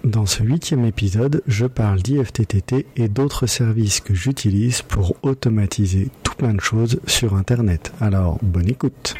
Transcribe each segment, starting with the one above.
Dans ce 8e épisode, je parle d'IFTTT et d'autres services que j'utilise pour automatiser tout plein de choses sur Internet. Alors, bonne écoute.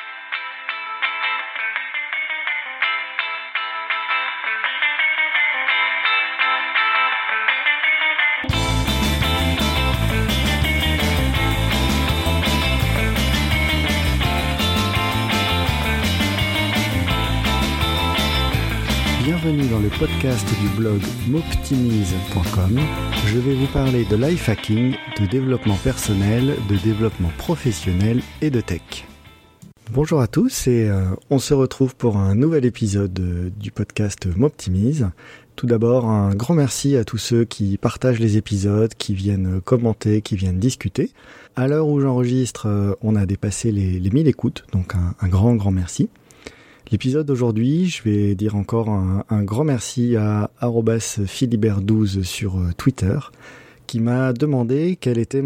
Bienvenue dans le podcast du blog moptimize.com. Je vais vous parler de life hacking, de développement personnel, de développement professionnel et de tech. Bonjour à tous et on se retrouve pour un nouvel épisode du podcast Moptimize. Tout d'abord, un grand merci à tous ceux qui partagent les épisodes, qui viennent commenter, qui viennent discuter. À l'heure où j'enregistre, on a dépassé les 1000 écoutes, donc un grand merci. L'épisode d'aujourd'hui, je vais dire encore un grand merci à @philibert12 sur Twitter, qui m'a demandé quelle était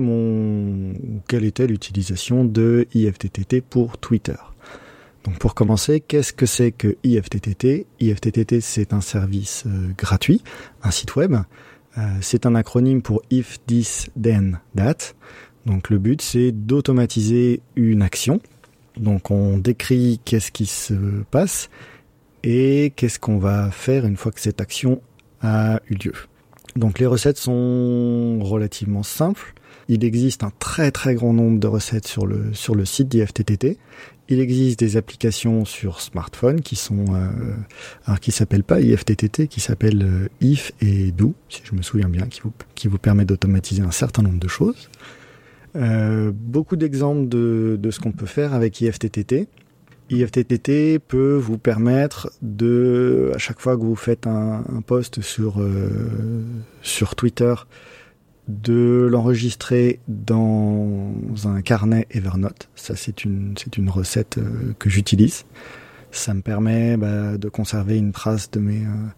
l'utilisation de IFTTT pour Twitter. Donc pour commencer, qu'est-ce que c'est que IFTTT ? IFTTT, c'est un service gratuit, un site web. C'est un acronyme pour If This Then That. Donc le but, c'est d'automatiser une action. Donc on décrit qu'est-ce qui se passe et qu'est-ce qu'on va faire une fois que cette action a eu lieu. Donc les recettes sont relativement simples. Il existe un très grand nombre de recettes sur le site d'IFTTT. Il existe des applications sur smartphone qui sont qui s'appellent pas IFTTT, qui s'appellent If et Do, si je me souviens bien, qui vous permet d'automatiser un certain nombre de choses. Beaucoup d'exemples de ce qu'on peut faire avec IFTTT. IFTTT peut vous permettre à chaque fois que vous faites un post sur Twitter, de l'enregistrer dans un carnet Evernote. Ça, c'est une recette que j'utilise. Ça me permet de conserver une trace de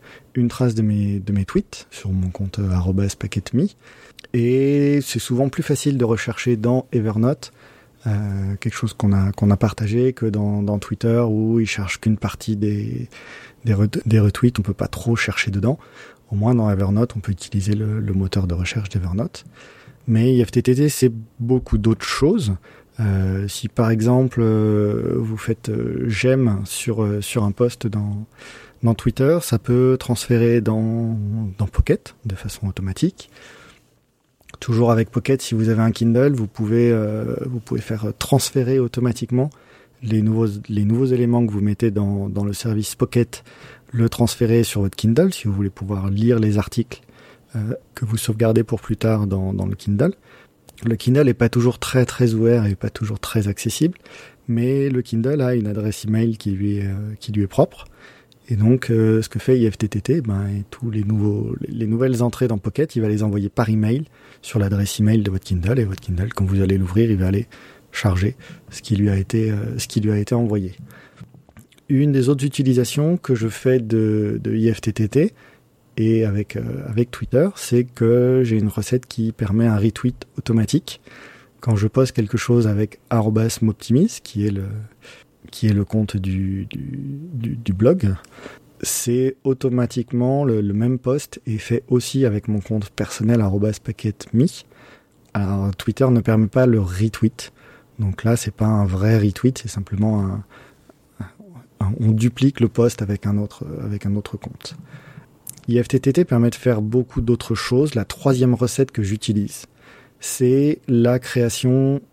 mes tweets sur mon compte @packetme. Et c'est souvent plus facile de rechercher dans Evernote quelque chose qu'on a partagé que dans Twitter où il cherche qu'une partie des retweets. On peut pas trop chercher dedans. Au moins dans Evernote, on peut utiliser le moteur de recherche d'Evernote. Mais IFTTT, c'est beaucoup d'autres choses. Si par exemple vous faites j'aime sur un post dans Twitter, ça peut transférer dans Pocket de façon automatique. Toujours avec Pocket, si vous avez un Kindle, vous pouvez faire transférer automatiquement les nouveaux éléments que vous mettez dans le service Pocket, le transférer sur votre Kindle si vous voulez pouvoir lire les articles que vous sauvegardez pour plus tard dans le Kindle. Le Kindle n'est pas toujours très ouvert et pas toujours très accessible, mais le Kindle a une adresse email qui lui est propre. Et donc, ce que fait IFTTT, tous les nouvelles entrées dans Pocket, il va les envoyer par email sur l'adresse email de votre Kindle. Et votre Kindle, quand vous allez l'ouvrir, il va aller charger ce qui lui a été envoyé. Une des autres utilisations que je fais de IFTTT et avec Twitter, c'est que j'ai une recette qui permet un retweet automatique. Quand je poste quelque chose avec @moptimize, qui est le compte du blog, c'est automatiquement le même post est fait aussi avec mon compte personnel @packetme. Alors Twitter ne permet pas le retweet, donc là c'est pas un vrai retweet, c'est simplement on duplique le post avec un autre compte. IFTTT permet de faire beaucoup d'autres choses. La troisième recette que j'utilise, c'est la création,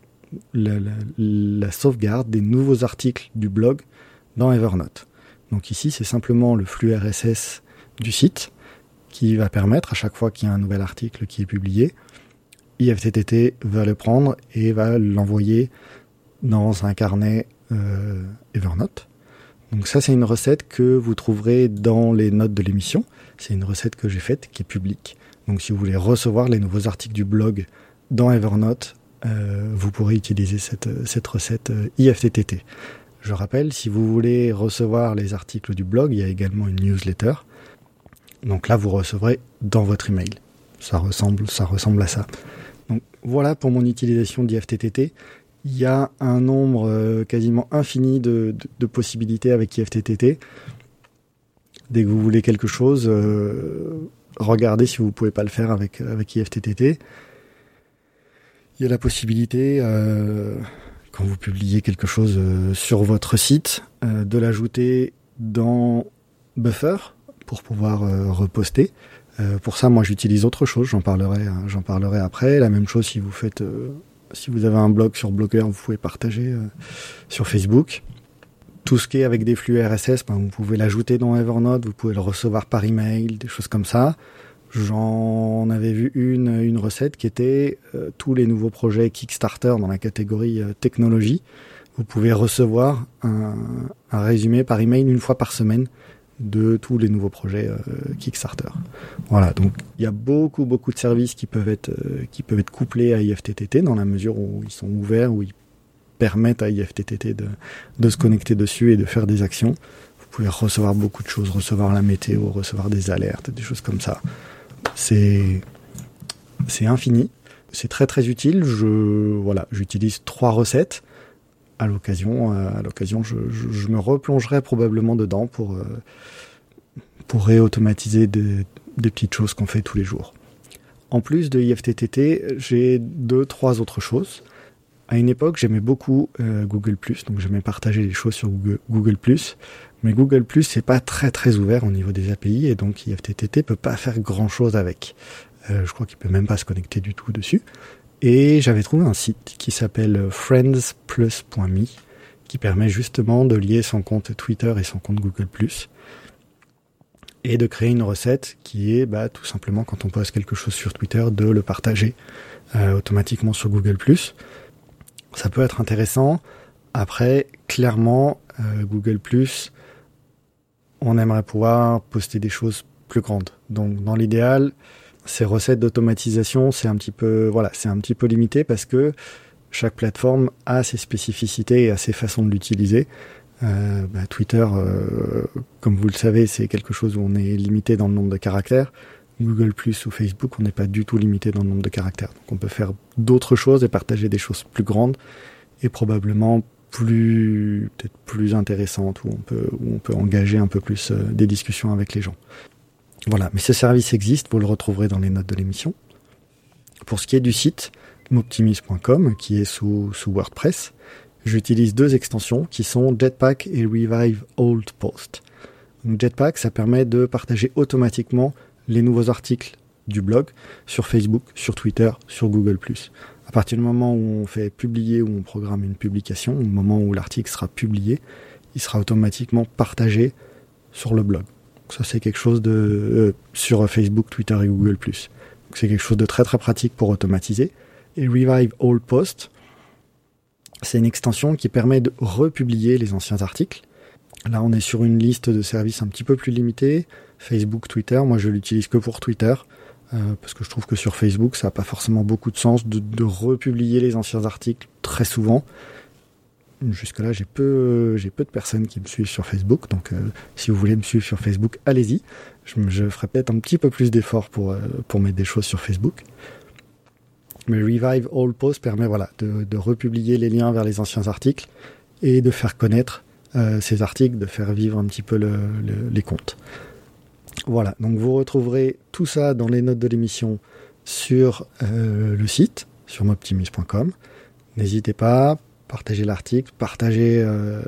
la sauvegarde des nouveaux articles du blog dans Evernote. Donc ici, c'est simplement le flux RSS du site qui va permettre, à chaque fois qu'il y a un nouvel article qui est publié, IFTTT va le prendre et va l'envoyer dans un carnet Evernote. Donc ça, c'est une recette que vous trouverez dans les notes de l'émission. C'est une recette que j'ai faite qui est publique. Donc si vous voulez recevoir les nouveaux articles du blog dans Evernote, vous pourrez utiliser cette recette IFTTT. Je rappelle, si vous voulez recevoir les articles du blog, il y a également une newsletter. Donc là, vous recevrez dans votre email. Ça ressemble à ça. Donc voilà pour mon utilisation d'IFTTT. Il y a un nombre quasiment infini de possibilités avec IFTTT. Dès que vous voulez quelque chose, regardez si vous pouvez pas le faire avec IFTTT. Il y a la possibilité, quand vous publiez quelque chose sur votre site, de l'ajouter dans Buffer pour pouvoir reposter. Pour ça, moi, j'utilise autre chose. J'en parlerai après. La même chose si vous faites, si vous avez un blog sur Blogger, vous pouvez partager sur Facebook. Tout ce qui est avec des flux RSS, vous pouvez l'ajouter dans Evernote, vous pouvez le recevoir par email, des choses comme ça. J'en avais vu une recette qui était tous les nouveaux projets Kickstarter dans la catégorie technologie. Vous pouvez recevoir un résumé par email une fois par semaine de tous les nouveaux projets Kickstarter. Voilà, donc il y a beaucoup de services qui peuvent être couplés à IFTTT dans la mesure où ils sont ouverts, où ils permettent à IFTTT de se connecter dessus et de faire des actions. Vous pouvez recevoir beaucoup de choses, recevoir la météo, recevoir des alertes, des choses comme ça. C'est infini, c'est très utile. J'utilise 3 recettes. À l'occasion, je me replongerai probablement dedans pour réautomatiser des petites choses qu'on fait tous les jours. En plus de IFTTT, j'ai 2-3 autres choses. À une époque, j'aimais beaucoup Google+, donc j'aimais partager les choses sur Google+. Mais Google+, c'est pas très ouvert au niveau des API, et donc IFTTT peut pas faire grand-chose avec. Je crois qu'il peut même pas se connecter du tout dessus. Et j'avais trouvé un site qui s'appelle friendsplus.me qui permet justement de lier son compte Twitter et son compte Google+, et de créer une recette qui est tout simplement quand on poste quelque chose sur Twitter, de le partager automatiquement sur Google+. Ça peut être intéressant. Après, clairement, Google+, on aimerait pouvoir poster des choses plus grandes. Donc dans l'idéal, ces recettes d'automatisation, c'est un petit peu limité parce que chaque plateforme a ses spécificités et a ses façons de l'utiliser. Twitter, comme vous le savez, c'est quelque chose où on est limité dans le nombre de caractères. Google+ ou Facebook, on n'est pas du tout limité dans le nombre de caractères. Donc on peut faire d'autres choses et partager des choses plus grandes et probablement peut-être plus intéressantes, où on peut engager un peu plus des discussions avec les gens. Voilà, mais ce service existe, vous le retrouverez dans les notes de l'émission. Pour ce qui est du site, moptimise.com, qui est sous WordPress, j'utilise 2 extensions qui sont Jetpack et Revive Old Post. Donc Jetpack, ça permet de partager automatiquement les nouveaux articles du blog sur Facebook, sur Twitter, sur Google+. À partir du moment où on fait publier, où on programme une publication, au moment où l'article sera publié, il sera automatiquement partagé sur le blog. Donc ça, c'est quelque chose sur Facebook, Twitter et Google+. Donc c'est quelque chose de très pratique pour automatiser. Et Revive All Post, c'est une extension qui permet de republier les anciens articles. Là, on est sur une liste de services un petit peu plus limitée. Facebook, Twitter, moi je l'utilise que pour Twitter, parce que je trouve que sur Facebook, ça n'a pas forcément beaucoup de sens de republier les anciens articles très souvent. Jusque-là, j'ai peu de personnes qui me suivent sur Facebook, donc si vous voulez me suivre sur Facebook, allez-y. Je ferai peut-être un petit peu plus d'efforts pour mettre des choses sur Facebook. Mais Revive All Post permet de republier les liens vers les anciens articles et de faire connaître ces articles, de faire vivre un petit peu les comptes. Voilà, donc vous retrouverez tout ça dans les notes de l'émission sur le site, sur moptimise.com. N'hésitez pas, partagez l'article, partagez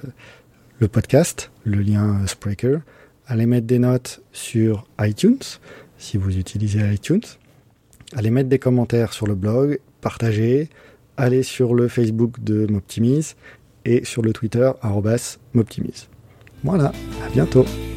le podcast, le lien Spreaker. Allez mettre des notes sur iTunes, si vous utilisez iTunes. Allez mettre des commentaires sur le blog, partagez. Allez sur le Facebook de Moptimise et sur le Twitter @Moptimise. Voilà, à bientôt.